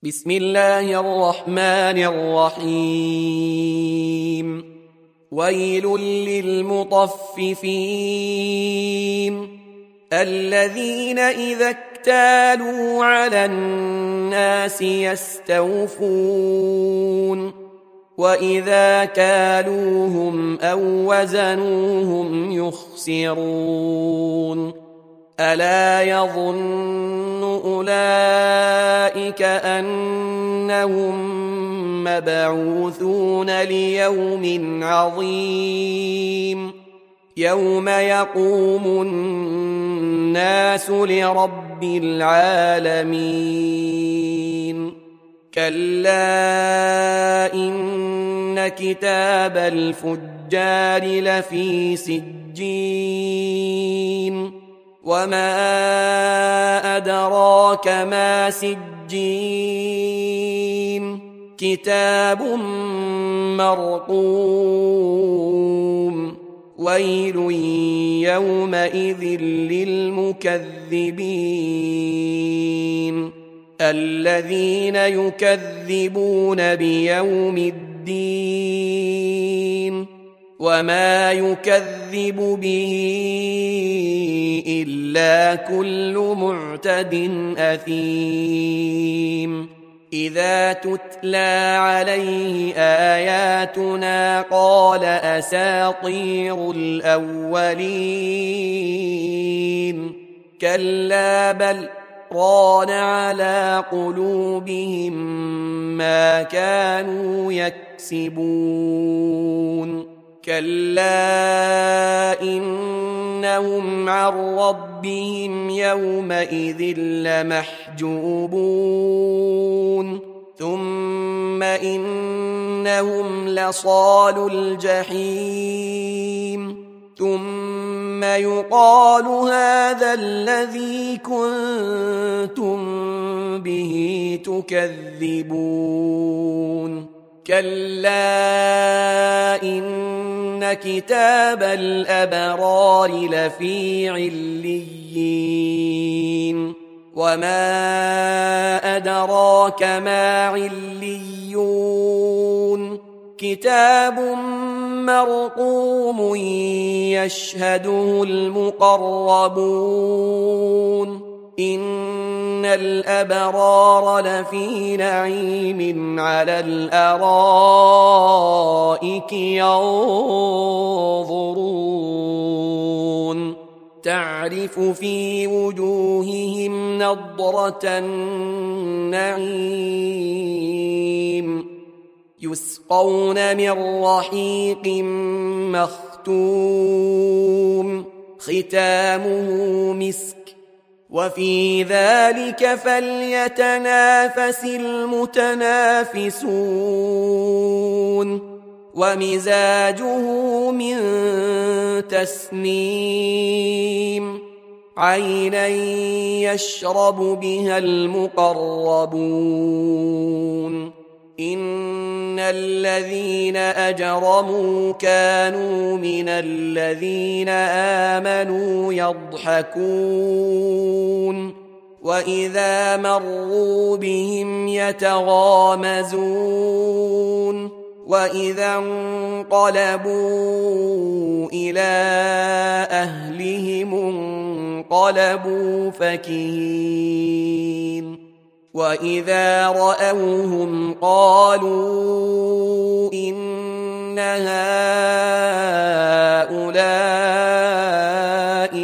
بسم الله الرحمن الرحيم ويل للمطففين الذين إذا اكتالوا على الناس يستوفون وإذا كالوهم أو وزنوهم يخسرون ألا يظن أولئك أنهم مبعوثون ليوم عظيم يوم يقوم الناس لرب العالمين كلا إن كتاب الفجار لفي سجين وما أدراك ما سجين كتاب مرقوم ويل يومئذ للمكذبين الذين يكذبون بيوم الدين وما يكذب به إلا كل معتد أثيم إذا تتلى عليه آياتنا قال أساطير الأولين كلا بل ران على قلوبهم ما كانوا يكسبون كلا إنهم عن ربهم يومئذ لمحجوبون ثم إنهم لصالو الجحيم ثم يقال هذا الذي كنتم به تكذبون كلا إن كتاب الأبرار لفي عليين وما أدراك ما عليون كتاب مرقوم يشهده المقربون إن الأبرار لفي نعيم على الأرائك ينظرون تعرف في وجوههم نضرة النعيم يسقون من رحيق مختوم ختامه مسك وفي ذلك فليتنافس المتنافسون ومزاجه من تسنيم عينا يشرب بها المقربون إن الذين أجرموا كانوا من الذين آمنوا يضحكون وإذا مروا بهم يتغامزون وإذا انقلبوا إلى أهلهم انقلبوا فكهين وإذا رأوهم قالوا إن هؤلاء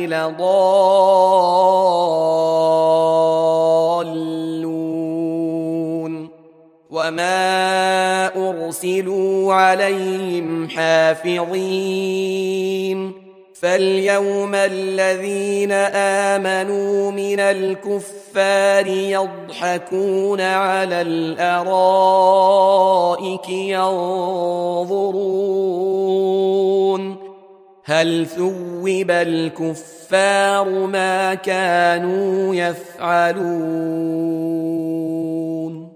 لضالون وما أرسلوا عليهم حافظين فاليوم الذين آمنوا من الكفار يضحكون على الأرائك ينظرون هل ثوب الكفار ما كانوا يفعلون